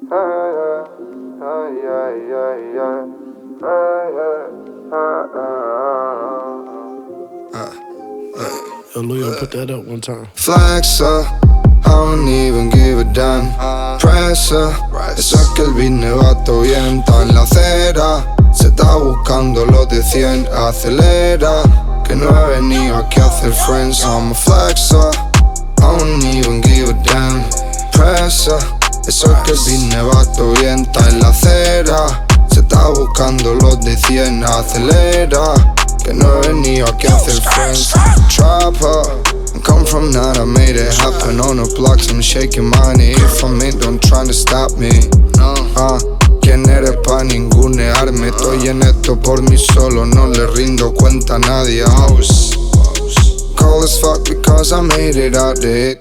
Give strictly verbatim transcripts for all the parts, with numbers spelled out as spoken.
Yo, Leo, put that up one time. Flex up, I don't even give a damn. Pressure, eso es que el business va todo bien. Está en la acera, se está buscando los de cien. Acelera, que no he venido aquí a hacer friends. I'm a flexer, I don't even give a damn. Pressure, eso es que el business va todo bien. Está en la acera, se está buscando los de cien. Acelera, que no he venido aquí a hacer friends. Trapper, I come from none, I made it happen. On the blocks, I'm shaking money. If I'm in, don't try to stop me. uh, ¿Quién eres pa' ningunearme? Estoy en esto por mí solo, no le rindo cuenta a nadie. I was cold as fuck because I made it out there.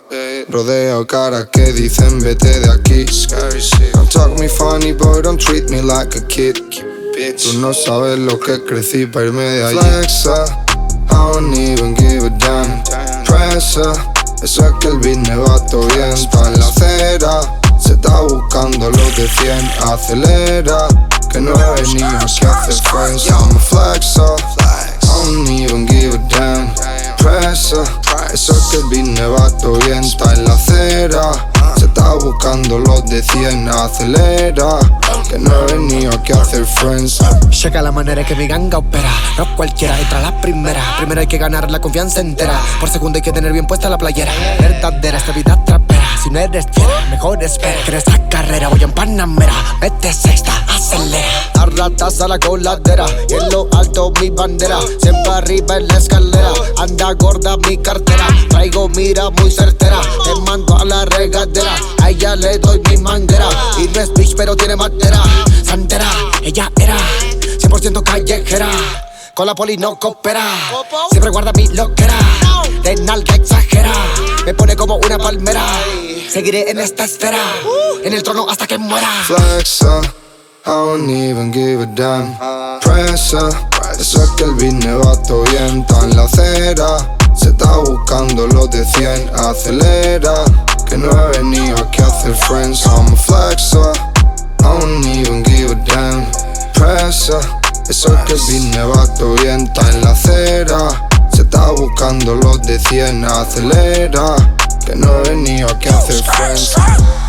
Rodeo caras que dicen vete de aquí. Don't talk me funny, boy, don't treat me like a kid. Tú no sabes lo que crecí pa' irme de allí. Flexa, I don't even give a damn. Pressure, eso es que el business va todo bien. Está en la acera, se está buscando los de cien. Acelera, que no he venido aquí a hacer friends. I'm a flexer, I don't even give a damn. Pressure, eso es que el business va todo bien. Está en la acera, se está buscando los de cien. Acelera, que no he venido aquí a hacer friends. Checa la manera en que mi ganga opera. No cualquiera entra a la primera. Primero hay que ganar la confianza entera. Por segundo hay que tener bien puesta la playera. Verdadera esta vida trapera. Si no eres fiera, mejor espera. Que en esta carrera voy en Panamera. Vete sexta, acelera. Arratas a la coladera y en lo alto mi bandera. Siempre arriba en la escalera. Anda gorda mi cartera. Traigo mira muy certera. Te mando a la regadera. A ella le doy mi manguera. Y no es bitch pero tiene madera. Santera, ella era cien por ciento callejera. Con la poli no coopera. Siempre guarda mi loquera. De nalga exagera. Me pone como una palmera. Seguiré en esta esfera. En el trono hasta que muera. Flexa, I don't even give a damn. Pressure, eso es que el business va todo bien. Está en la acera, se está buscando los de cien. Acelera, que no he venido aquí a hacer friends. I'm a flexer, I don't even give a damn. Pressure, eso es que el business va todo bien. Está en la acera, se está buscando los de cien. Acelera, que no he venido aquí a hacer friends.